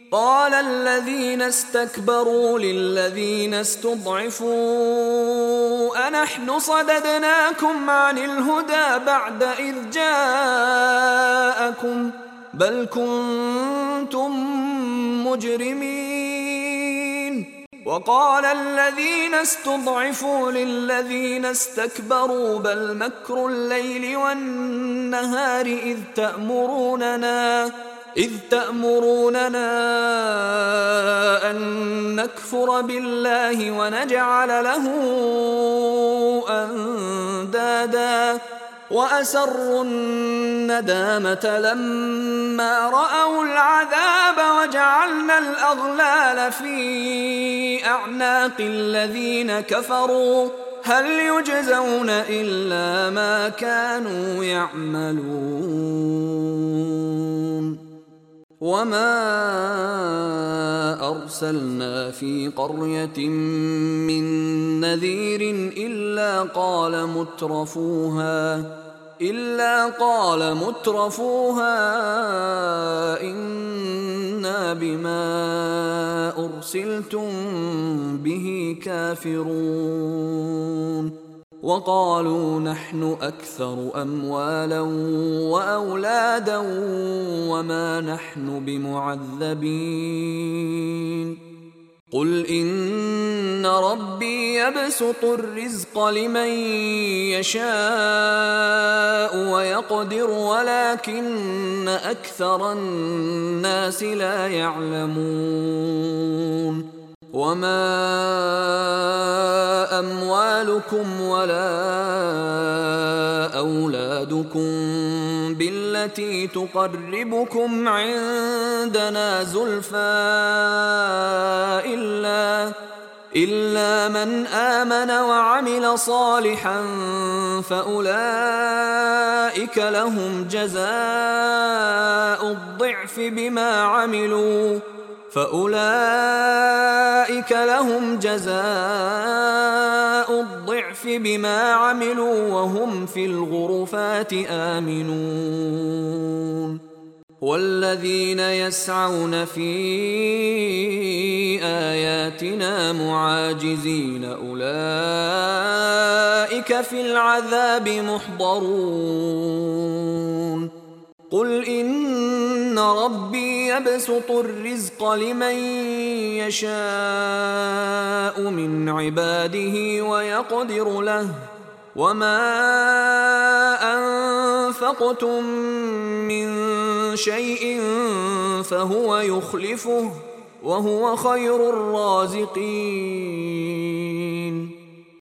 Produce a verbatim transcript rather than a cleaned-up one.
قال الذين استكبروا للذين استضعفوا أنحن صددناكم عن الهدى بعد إذ جاءكم بل كنتم مجرمين. وقال الذين استضعفوا للذين استكبروا بل مكر الليل والنهار إذ تأمروننا إذ تأمروننا أن نكفر بالله ونجعل له أندادا وأسروا الندامة لما رأوا العذاب وجعلنا الأغلال في أعناق الذين كفروا هل يجزون إلا ما كانوا يعملون. وما أرسلنا في قرية من نذير إلا قال مترفوها إلا قال مترفوها إنا بما أرسلتم به كافرون. وقالوا نحن أكثر أموالا وأولادا وما نحن بمعذبين. قل إن ربي يبسط الرزق لمن يشاء ويقدر ولكن أكثر الناس لا يعلمون. وما أموالكم ولا أولادكم بالتي تقربكم عندنا زلفى إلا إلا من آمن وعمل صالحا فأولئك لهم جزاء الضعف بما عملوا فأولئك لهم جزاء الضعف بما عملوا وهم في الغرفات آمنون. والذين يسعون في آياتنا معاجزين أولئك في العذاب محضرون. قل إن ربي يبسط الرزق لمن يشاء من عباده ويقدر له وما أنفقتم من شيء فهو يخلفه وهو خير الرازقين.